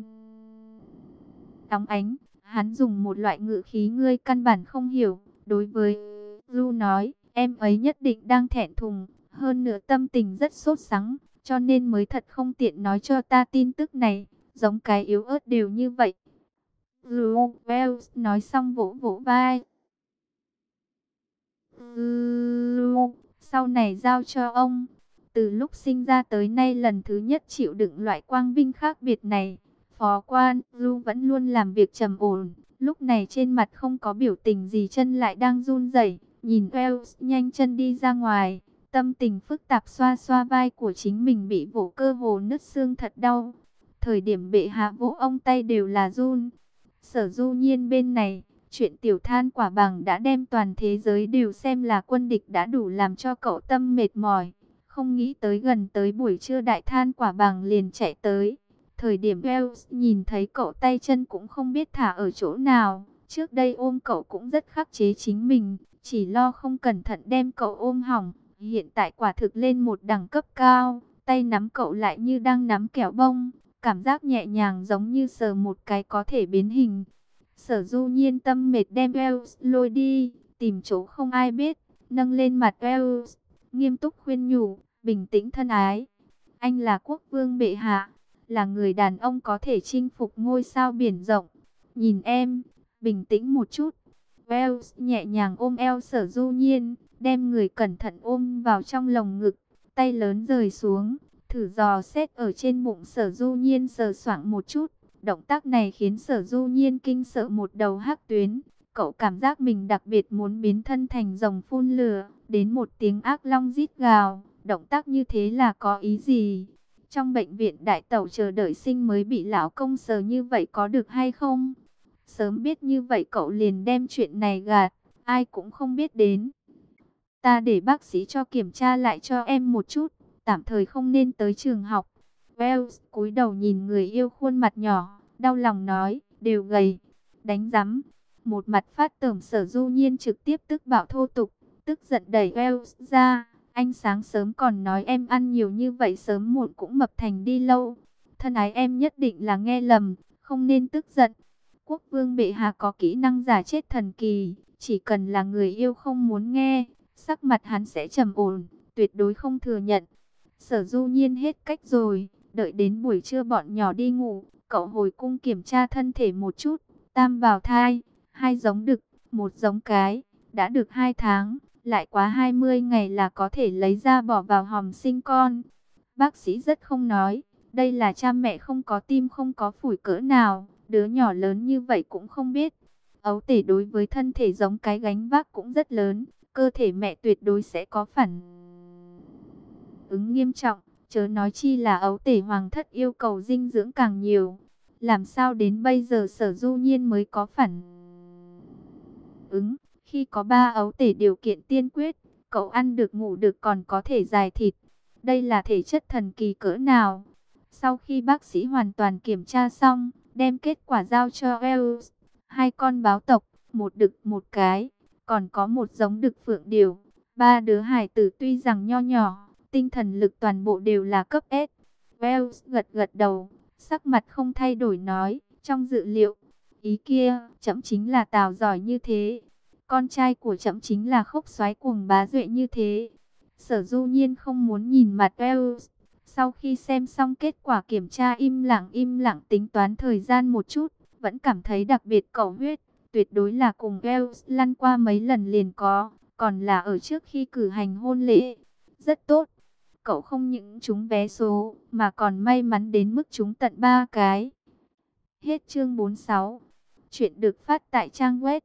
đóng ánh. Hắn dùng một loại ngữ khí ngươi căn bản không hiểu, đối với Lu nói, em ấy nhất định đang thẹn thùng, hơn nữa tâm tình rất sốt sắng, cho nên mới thật không tiện nói cho ta tin tức này, giống cái yếu ớt đều như vậy. Lu Wells nói xong vỗ vỗ vai. Lu, sau này giao cho ông. Từ lúc sinh ra tới nay lần thứ nhất chịu đựng loại quang vinh khác biệt này. Phó quan, Lu vẫn luôn làm việc trầm ổn. Lúc này trên mặt không có biểu tình gì, chân lại đang run rẩy. Nhìn Wells nhanh chân đi ra ngoài. Tâm tình phức tạp xoa xoa vai của chính mình bị vỗ cơ hồ nứt xương thật đau. Thời điểm bệ hạ vỗ ông tay đều là run. Sở Du Nhiên bên này, chuyện tiểu than quả bằng đã đem toàn thế giới đều xem là quân địch đã đủ làm cho cậu tâm mệt mỏi. Không nghĩ tới gần tới buổi trưa đại than quả bằng liền chạy tới. Thời điểm Wells nhìn thấy cậu tay chân cũng không biết thả ở chỗ nào. Trước đây ôm cậu cũng rất khắc chế chính mình, chỉ lo không cẩn thận đem cậu ôm hỏng. Hiện tại quả thực lên một đẳng cấp cao, tay nắm cậu lại như đang nắm kẹo bông. Cảm giác nhẹ nhàng giống như sờ một cái có thể biến hình. Sở Du Nhiên tâm mệt đem Wells lôi đi, tìm chỗ không ai biết, nâng lên mặt Wells, nghiêm túc khuyên nhủ, bình tĩnh thân ái. Anh là quốc vương bệ hạ, là người đàn ông có thể chinh phục ngôi sao biển rộng. Nhìn em, bình tĩnh một chút. Wells nhẹ nhàng ôm eo Sở Du Nhiên, đem người cẩn thận ôm vào trong lồng ngực, tay lớn rời xuống, thử dò xét ở trên bụng Sở Du Nhiên sờ soạng một chút. Động tác này khiến Sở Du Nhiên kinh sợ một đầu hắc tuyến. Cậu cảm giác mình đặc biệt muốn biến thân thành rồng phun lửa, đến một tiếng ác long rít gào. Động tác như thế là có ý gì? Trong bệnh viện đại tẩu chờ đợi sinh mới bị lão công sờ như vậy có được hay không? Sớm biết như vậy cậu liền đem chuyện này gạt, ai cũng không biết đến. Ta để bác sĩ cho kiểm tra lại cho em một chút, tạm thời không nên tới trường học. Wells cúi đầu nhìn người yêu khuôn mặt nhỏ, đau lòng nói, đều gầy, đánh rắm. Một mặt phát tởm Sở Du Nhiên trực tiếp tức bạo thô tục, tức giận đẩy Wells ra. Anh sáng sớm còn nói em ăn nhiều như vậy sớm muộn cũng mập thành đi lâu. Thân ái em nhất định là nghe lầm, không nên tức giận. Quốc vương bệ hạ có kỹ năng giả chết thần kỳ, chỉ cần là người yêu không muốn nghe, sắc mặt hắn sẽ trầm ổn, tuyệt đối không thừa nhận. Sở Du Nhiên hết cách rồi, đợi đến buổi trưa bọn nhỏ đi ngủ, cậu hồi cung kiểm tra thân thể một chút, tam bào thai, 2 giống đực, 1 giống cái, đã được 2 tháng, lại quá 20 ngày là có thể lấy ra bỏ vào hòm sinh con. Bác sĩ rất không nói, đây là cha mẹ không có tim không có phổi cỡ nào, đứa nhỏ lớn như vậy cũng không biết. Ấu tể đối với thân thể giống cái gánh vác cũng rất lớn, cơ thể mẹ tuyệt đối sẽ có phản ứng nghiêm trọng, chớ nói chi là ấu tể hoàng thất yêu cầu dinh dưỡng càng nhiều. Làm sao đến bây giờ Sở Du Nhiên mới có phản ứng, khi có 3 ấu tể điều kiện tiên quyết, cậu ăn được ngủ được còn có thể dài thịt. Đây là thể chất thần kỳ cỡ nào? Sau khi bác sĩ hoàn toàn kiểm tra xong, đem kết quả giao cho Wells, 2 con báo tộc, 1 đực 1 cái, còn có 1 giống đực phượng điểu. 3 đứa hải tử tuy rằng nho nhỏ, tinh thần lực toàn bộ đều là cấp S. Wells gật gật đầu, sắc mặt không thay đổi nói, trong dự liệu, ý kia, trẫm chính là Tào giỏi như thế. Con trai của trẫm chính là Khốc Soái Cuồng Bá Duệ như thế. Sở Du Nhiên không muốn nhìn mặt Wells. Sau khi xem xong kết quả kiểm tra im lặng tính toán thời gian một chút, vẫn cảm thấy đặc biệt cầu huyết, tuyệt đối là cùng Wells lăn qua mấy lần liền có, còn là ở trước khi cử hành hôn lễ. Rất tốt, cậu không những trúng vé số, mà còn may mắn đến mức trúng tận 3 cái. Hết chương 46, chuyện được phát tại trang web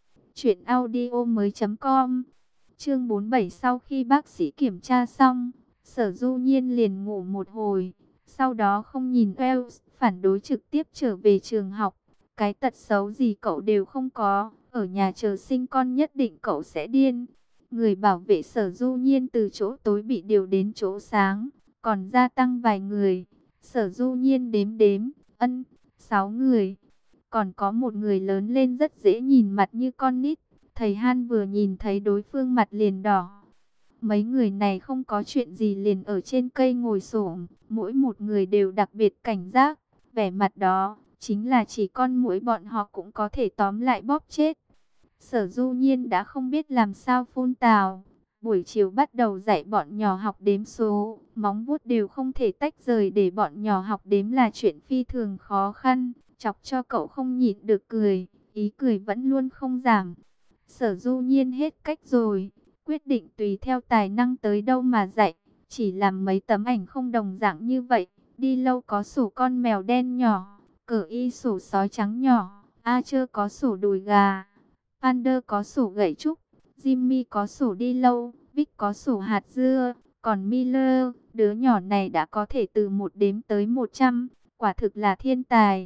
truyệnaudiomoi.com. Chương 47 sau khi bác sĩ kiểm tra xong, Sở Du Nhiên liền ngủ một hồi, sau đó không nhìn Wells, phản đối trực tiếp trở về trường học. Cái tật xấu gì cậu đều không có, ở nhà chờ sinh con nhất định cậu sẽ điên. Người bảo vệ Sở Du Nhiên từ chỗ tối bị điều đến chỗ sáng, còn gia tăng vài người. Sở Du Nhiên đếm đếm, 6 người. Còn có một người lớn lên rất dễ nhìn mặt như con nít. Thầy Han vừa nhìn thấy đối phương mặt liền đỏ. Mấy người này không có chuyện gì liền ở trên cây ngồi xổm, mỗi một người đều đặc biệt cảnh giác. Vẻ mặt đó, chính là chỉ con muỗi bọn họ cũng có thể tóm lại bóp chết. Sở Du Nhiên đã không biết làm sao phun tào. Buổi chiều bắt đầu dạy bọn nhỏ học đếm số, móng vuốt đều không thể tách rời để bọn nhỏ học đếm là chuyện phi thường khó khăn. Chọc cho cậu không nhịn được cười, ý cười vẫn luôn không giảm. Sở Du Nhiên hết cách rồi, quyết định tùy theo tài năng tới đâu mà dạy, chỉ làm mấy tấm ảnh không đồng dạng như vậy. Đi lâu có sổ con mèo đen nhỏ, Cờ Y sổ sói trắng nhỏ, Archer có sổ đùi gà, Pander có sổ gậy trúc, Jimmy có sổ đi lâu, Vic có sổ hạt dưa, còn Miller, đứa nhỏ này đã có thể từ 1 đếm tới 100, quả thực là thiên tài.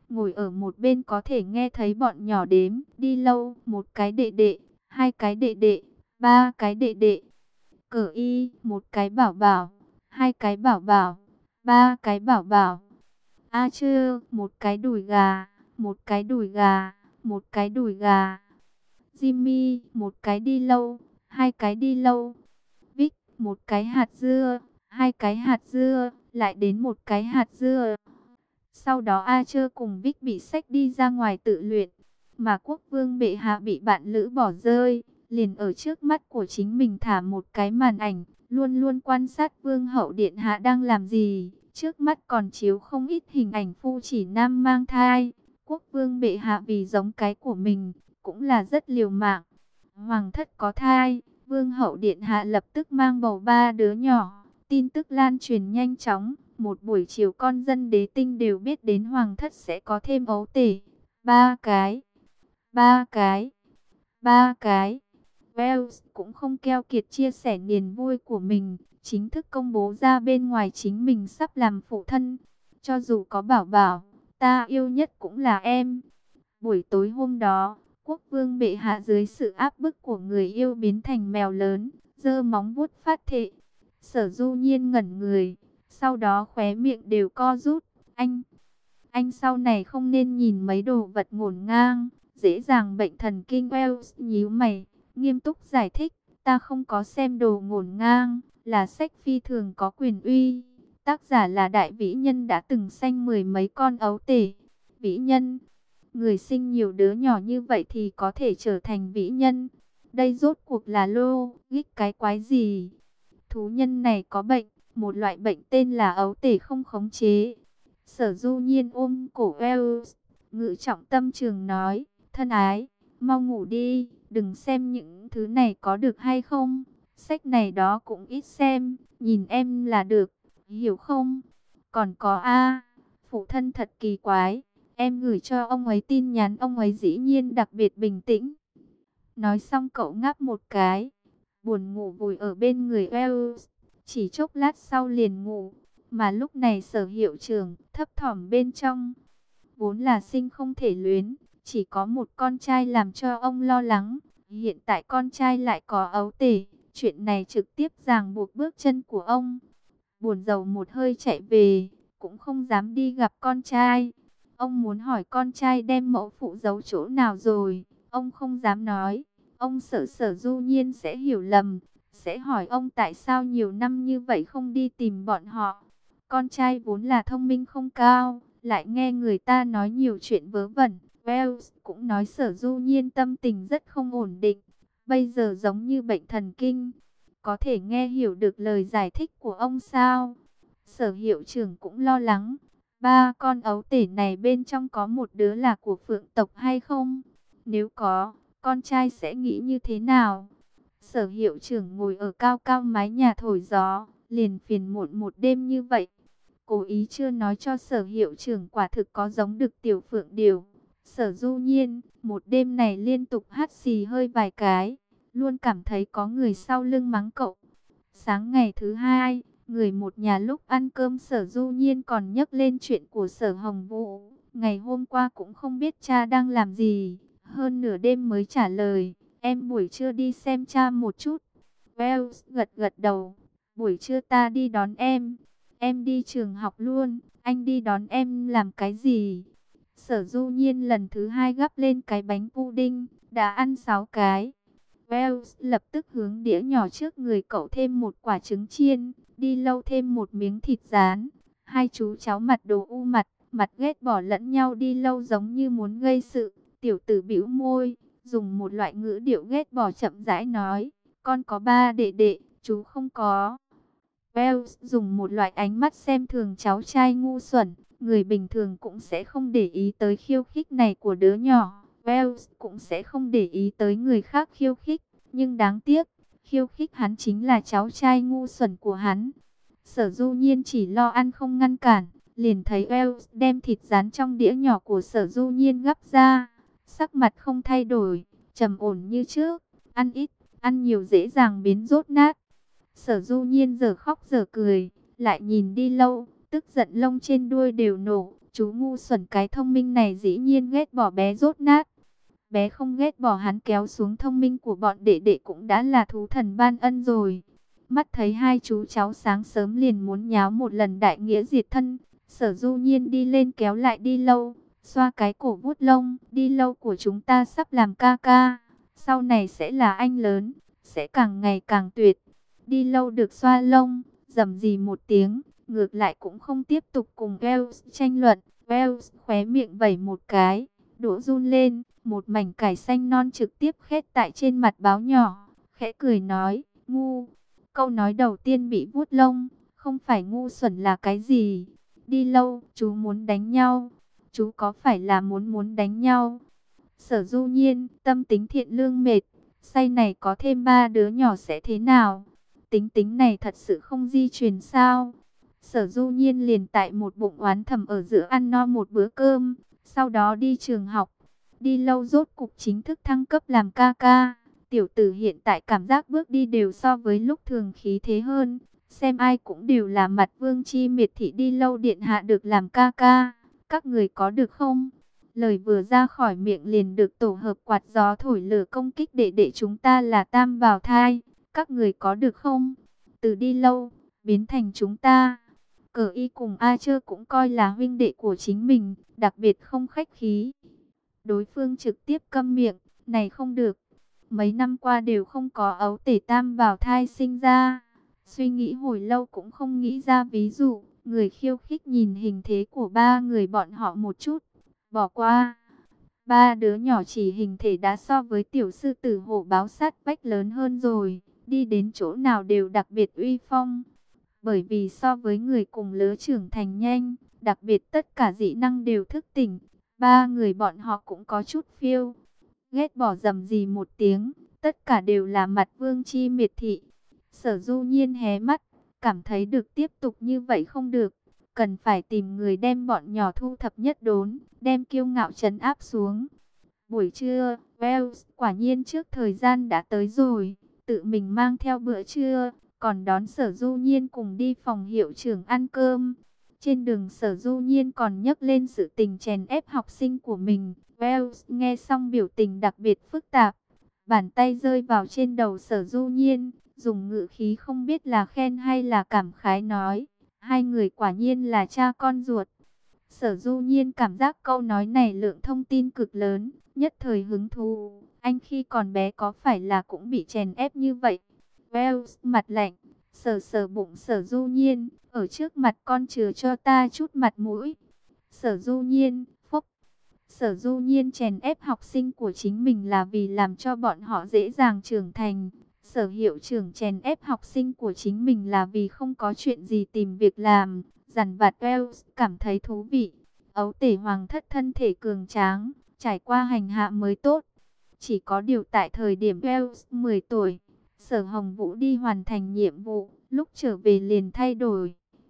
ngồi ở một bên có thể nghe thấy bọn nhỏ đếm, đi lâu, một cái đệ đệ, hai cái đệ đệ, ba cái đệ đệ. Cờ y, một cái bảo bảo, hai cái bảo bảo, ba cái bảo bảo. A Chư, một cái đùi gà, một cái đùi gà, một cái đùi gà. Jimmy, một cái đi lâu, hai cái đi lâu. Vic, một cái hạt dưa, hai cái hạt dưa, lại đến một cái hạt dưa. Sau đó A Chơ cùng Vic bị xách đi ra ngoài tự luyện, mà quốc vương bệ hạ bị bạn lữ bỏ rơi, liền ở trước mắt của chính mình thả một cái màn ảnh, luôn luôn quan sát vương hậu điện hạ đang làm gì. Trước mắt còn chiếu không ít hình ảnh phu chỉ nam mang thai. Quốc vương bệ hạ vì giống cái của mình, cũng là rất liều mạng. Hoàng thất có thai, vương hậu điện hạ lập tức mang bầu ba đứa nhỏ. Tin tức lan truyền nhanh chóng, một buổi chiều con dân đế tinh đều biết đến hoàng thất sẽ có thêm ấu tể. Ba cái, ba cái, ba cái. Wells cũng không keo kiệt chia sẻ niềm vui của mình, chính thức công bố ra bên ngoài chính mình sắp làm phụ thân. Cho dù có bảo bảo, ta yêu nhất cũng là em. Buổi tối hôm đó, quốc vương bệ hạ dưới sự áp bức của người yêu biến thành mèo lớn, giơ móng vuốt phát thệ. Sở Du Nhiên ngẩn người, sau đó khóe miệng đều co rút. Anh sau này không nên nhìn mấy đồ vật ngổn ngang, dễ dàng bệnh thần kinh. Wells nhíu mày, nghiêm túc giải thích, ta không có xem đồ ngổn ngang, là sách phi thường có quyền uy. Tác giả là đại vĩ nhân đã từng sanh mười mấy con ấu tể. Vĩ nhân, người sinh nhiều đứa nhỏ như vậy thì có thể trở thành vĩ nhân. Đây rốt cuộc là lô, gích cái quái gì? Thú nhân này có bệnh, một loại bệnh tên là ấu tể không khống chế. Sở Du Nhiên ôm cổ Wells, ngự trọng tâm trường nói, thân ái, mau ngủ đi, đừng xem những thứ này có được hay không. Sách này đó cũng ít xem, nhìn em là được, hiểu không? Còn có phụ thân thật kỳ quái, em gửi cho ông ấy tin nhắn, ông ấy dĩ nhiên đặc biệt bình tĩnh. Nói xong cậu ngáp một cái, buồn ngủ vùi ở bên người Wells, chỉ chốc lát sau liền ngủ. Mà lúc này Sở hiệu trưởng thấp thỏm bên trong, vốn là sinh không thể luyến, chỉ có một con trai làm cho ông lo lắng. Hiện tại con trai lại có ấu tể, chuyện này trực tiếp ràng buộc bước chân của ông. Buồn rầu một hơi chạy về, cũng không dám đi gặp con trai. Ông muốn hỏi con trai đem mẫu phụ giấu chỗ nào rồi, ông không dám nói. Ông sợ Sở Du Nhiên sẽ hiểu lầm, sẽ hỏi ông tại sao nhiều năm như vậy không đi tìm bọn họ. Con trai vốn là thông minh không cao, lại nghe người ta nói nhiều chuyện vớ vẩn. Wells cũng nói Sở Du Nhiên tâm tình rất không ổn định, bây giờ giống như bệnh thần kinh. Có thể nghe hiểu được lời giải thích của ông sao? Sở hiệu trưởng cũng lo lắng. Ba con ấu tể này bên trong có một đứa là của Phượng tộc hay không? Nếu có, con trai sẽ nghĩ như thế nào? Sở hiệu trưởng ngồi ở cao cao mái nhà thổi gió, liền phiền muộn một đêm như vậy. Cố ý chưa nói cho Sở hiệu trưởng quả thực có giống được tiểu phượng điều. Sở Du Nhiên, một đêm này liên tục hắt xì hơi vài cái, luôn cảm thấy có người sau lưng mắng cậu. Sáng ngày thứ hai, người một nhà lúc ăn cơm Sở Du Nhiên còn nhắc lên chuyện của Sở Hồng Vũ. Ngày hôm qua cũng không biết cha đang làm gì, hơn nửa đêm mới trả lời, em buổi trưa đi xem cha một chút. Wells gật gật đầu, buổi trưa ta đi đón em đi trường học luôn, anh đi đón em làm cái gì? Sở Du Nhiên lần thứ hai gắp lên cái bánh pudding, đã ăn 6 cái. Wells lập tức hướng đĩa nhỏ trước người cậu thêm một quả trứng chiên, đi lâu thêm một miếng thịt rán. Hai chú cháu mặt đồ u mặt ghét bỏ lẫn nhau đi lâu giống như muốn gây sự. Tiểu tử bĩu môi, dùng một loại ngữ điệu ghét bỏ chậm rãi nói, con có 3 đệ đệ, chú không có. Wells dùng một loại ánh mắt xem thường cháu trai ngu xuẩn, người bình thường cũng sẽ không để ý tới khiêu khích này của đứa nhỏ. Wells cũng sẽ không để ý tới người khác khiêu khích, nhưng đáng tiếc, khiêu khích hắn chính là cháu trai ngu xuẩn của hắn. Sở Du Nhiên chỉ lo ăn không ngăn cản, liền thấy Wells đem thịt rán trong đĩa nhỏ của Sở Du Nhiên gắp ra, sắc mặt không thay đổi, trầm ổn như trước, ăn ít, ăn nhiều dễ dàng biến dốt nát. Sở Du Nhiên giờ khóc giờ cười, lại nhìn đi lâu, tức giận lông trên đuôi đều nổ, Chú ngu xuẩn cái thông minh này dĩ nhiên ghét bỏ bé dốt nát. Bé không ghét bỏ hắn kéo xuống thông minh của bọn đệ đệ cũng đã là thú thần ban ân rồi. Mắt thấy hai chú cháu sáng sớm liền muốn nháo một lần đại nghĩa diệt thân. Sở Du Nhiên đi lên kéo lại Đi Lâu, xoa cái cổ vuốt lông. Đi Lâu của chúng ta sắp làm ca ca, sau này sẽ là anh lớn, sẽ càng ngày càng tuyệt. Đi Lâu được xoa lông, rầm rì một tiếng, ngược lại cũng không tiếp tục cùng Wells tranh luận. Wells khóe miệng vẩy một cái, đũa run lên, một mảnh cải xanh non trực tiếp khét tại trên mặt báo nhỏ, khẽ cười nói, ngu. Câu nói đầu tiên bị vuốt lông, không phải ngu xuẩn là cái gì? Đi Lâu, chú muốn đánh nhau. Chú có phải là muốn đánh nhau? Sở Du Nhiên, tâm tính thiện lương mệt, say này có thêm 3 đứa nhỏ sẽ thế nào? Tính tính này thật sự không di truyền sao? Sở Du Nhiên liền tại một bụng oán thầm ở giữa ăn no một bữa cơm, sau đó đi trường học. Đi Lâu rốt cục chính thức thăng cấp làm ca ca. Tiểu tử hiện tại cảm giác bước đi đều so với lúc thường khí thế hơn. Xem ai cũng đều là mặt vương chi miệt thị. Đi Lâu điện hạ được làm ca ca, các người có được không? Lời vừa ra khỏi miệng liền được tổ hợp quạt gió thổi lửa công kích. Đệ đệ chúng ta là tam bào thai, các người có được không? Từ Đi Lâu biến thành chúng ta. Cờ Y cùng A Chơ cũng coi là huynh đệ của chính mình, đặc biệt không khách khí. Đối phương trực tiếp câm miệng, này không được. Mấy năm qua đều không có ấu tể tam bào thai sinh ra. Suy nghĩ hồi lâu cũng không nghĩ ra ví dụ. Người khiêu khích nhìn hình thế của ba người bọn họ một chút, bỏ qua. Ba đứa nhỏ chỉ hình thể đã so với tiểu sư tử hổ báo sát vách lớn hơn rồi. Đi đến chỗ nào đều đặc biệt uy phong. Bởi vì so với người cùng lứa trưởng thành nhanh, đặc biệt tất cả dị năng đều thức tỉnh. Ba người bọn họ cũng có chút phiêu. Ghét bỏ dầm gì một tiếng, tất cả đều là mặt vương chi miệt thị. Sở Du Nhiên hé mắt, cảm thấy được tiếp tục như vậy không được. Cần phải tìm người đem bọn nhỏ thu thập nhất đốn, đem kiêu ngạo trấn áp xuống. Buổi trưa, Wells quả nhiên trước thời gian đã tới rồi, tự mình mang theo bữa trưa, còn đón Sở Du Nhiên cùng đi phòng hiệu trưởng ăn cơm. Trên đường Sở Du Nhiên còn nhắc lên sự tình chèn ép học sinh của mình. Wells nghe xong biểu tình đặc biệt phức tạp. Bàn tay rơi vào trên đầu Sở Du Nhiên, dùng ngữ khí không biết là khen hay là cảm khái nói. Hai người quả nhiên là cha con ruột. Sở Du Nhiên cảm giác câu nói này lượng thông tin cực lớn, nhất thời hứng thú. Anh khi còn bé có phải là cũng bị chèn ép như vậy? Wells mặt lạnh, sờ sờ bụng Sở Du Nhiên, ở trước mặt con chừa cho ta chút mặt mũi. Sở Du Nhiên, phúc. Sở Du Nhiên chèn ép học sinh của chính mình là vì làm cho bọn họ dễ dàng trưởng thành. Sở hiệu trưởng chèn ép học sinh của chính mình là vì không có chuyện gì tìm việc làm. Dằn vặt. Wells cảm thấy thú vị. Ấu tể hoàng thất thân thể cường tráng, trải qua hành hạ mới tốt. Chỉ có điều tại thời điểm Wells 10 tuổi, Sở Hồng Vũ đi hoàn thành nhiệm vụ, lúc trở về liền thay đổi.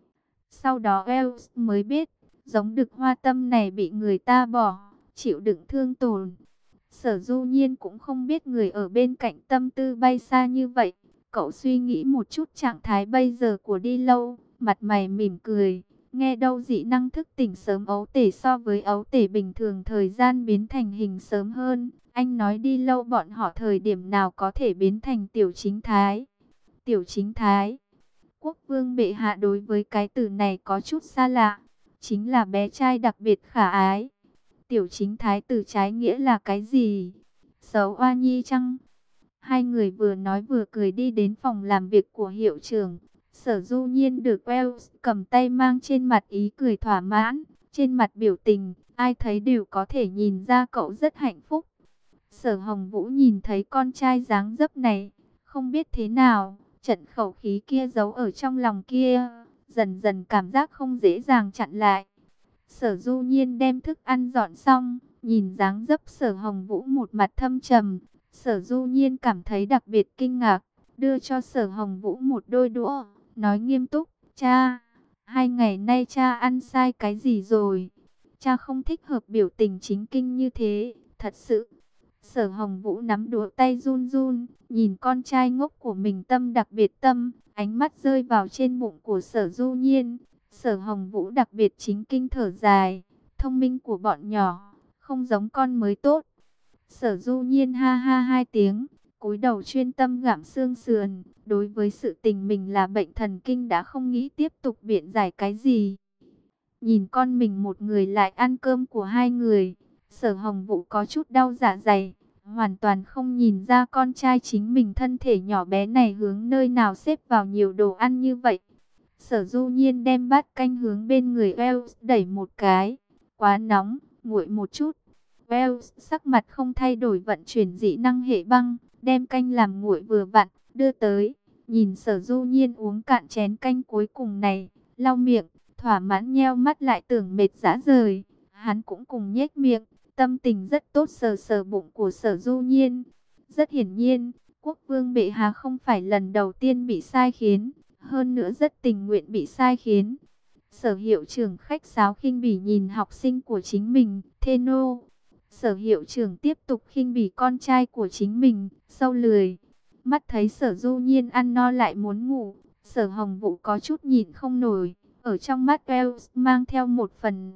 Sau đó Wells mới biết, giống Đực Hoa Tâm này bị người ta bỏ, chịu đựng thương tổn. Sở Du Nhiên cũng không biết người ở bên cạnh tâm tư bay xa như vậy. Cậu suy nghĩ một chút trạng thái bây giờ của Đi Lâu, mặt mày mỉm cười. Nghe đâu dị năng thức tỉnh sớm ấu tể so với ấu tể bình thường thời gian biến thành hình sớm hơn. Anh nói Đi Lâu bọn họ thời điểm nào có thể biến thành tiểu chính thái. Tiểu chính thái. Quốc vương bệ hạ đối với cái từ này có chút xa lạ. Chính là bé trai đặc biệt khả ái. Tiểu chính thái từ trái nghĩa là cái gì? Xấu oa nhi chăng? Hai người vừa nói vừa cười đi đến phòng làm việc của hiệu trưởng. Sở Du Nhiên được Wells cầm tay mang trên mặt ý cười thỏa mãn. Trên mặt biểu tình, ai thấy đều có thể nhìn ra cậu rất hạnh phúc. Sở Hồng Vũ nhìn thấy con trai dáng dấp này, không biết thế nào, trận khẩu khí kia giấu ở trong lòng kia, dần dần cảm giác không dễ dàng chặn lại. Sở Du Nhiên đem thức ăn dọn xong, nhìn dáng dấp Sở Hồng Vũ một mặt thâm trầm. Sở Du Nhiên cảm thấy đặc biệt kinh ngạc, đưa cho Sở Hồng Vũ một đôi đũa, nói nghiêm túc, cha, 2 ngày nay cha ăn sai cái gì rồi? Cha không thích hợp biểu tình chính kinh như thế, thật sự. Sở Hồng Vũ nắm đũa tay run run, nhìn con trai ngốc của mình tâm đặc biệt tâm, ánh mắt rơi vào trên bụng của Sở Du Nhiên. Sở Hồng Vũ đặc biệt chính kinh thở dài, thông minh của bọn nhỏ, không giống con mới tốt. Sở Du Nhiên ha ha hai tiếng, cúi đầu chuyên tâm gặm xương sườn. Đối với sự tình mình là bệnh thần kinh đã không nghĩ tiếp tục biện giải cái gì. Nhìn con mình một người lại ăn cơm của hai người, Sở Hồng Vũ có chút đau dạ dày, hoàn toàn không nhìn ra con trai chính mình thân thể nhỏ bé này hướng nơi nào xếp vào nhiều đồ ăn như vậy. Sở Du Nhiên đem bát canh hướng bên người Wells đẩy một cái, quá nóng, nguội một chút. Wells sắc mặt không thay đổi vận chuyển dị năng hệ băng, đem canh làm nguội vừa vặn, đưa tới. Nhìn Sở Du Nhiên uống cạn chén canh cuối cùng này, lau miệng, thỏa mãn nheo mắt lại tưởng mệt rã rời. Hắn cũng cùng nhếch miệng, tâm tình rất tốt sờ sờ bụng của Sở Du Nhiên. Rất hiển nhiên, quốc vương bệ hạ không phải lần đầu tiên bị sai khiến, hơn nữa rất tình nguyện bị sai khiến. Sở hiệu trưởng khách sáo khinh bỉ nhìn học sinh của chính mình, thê nô. Sở hiệu trưởng tiếp tục khinh bỉ con trai của chính mình, sâu lười. Mắt thấy Sở Du Nhiên ăn no lại muốn ngủ, Sở Hồng Vũ có chút nhịn không nổi. Ở trong mắt Wells mang theo một phần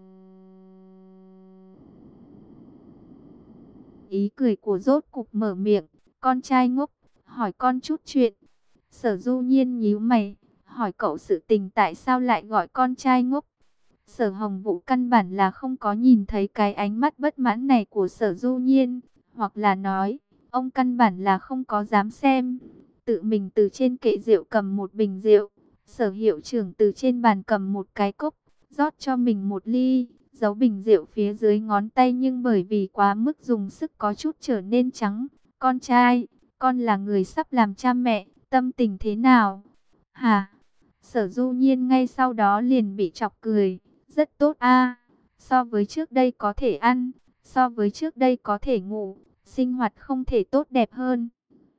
ý cười của rốt cục mở miệng. Con trai ngốc, hỏi con chút chuyện. Sở Du Nhiên nhíu mày, hỏi cậu sự tình tại sao lại gọi con trai ngốc. Sở Hồng Vũ căn bản là không có nhìn thấy cái ánh mắt bất mãn này của Sở Du Nhiên, hoặc là nói, ông căn bản là không có dám xem. Tự mình từ trên kệ rượu cầm một bình rượu, Sở hiệu trưởng từ trên bàn cầm một cái cốc, rót cho mình một ly, giấu bình rượu phía dưới ngón tay nhưng bởi vì quá mức dùng sức có chút trở nên trắng. Con trai, con là người sắp làm cha mẹ, tâm tình thế nào? Hả? Sở Du Nhiên ngay sau đó liền bị chọc cười. Rất tốt a, so với trước đây có thể ăn, so với trước đây có thể ngủ, sinh hoạt không thể tốt đẹp hơn.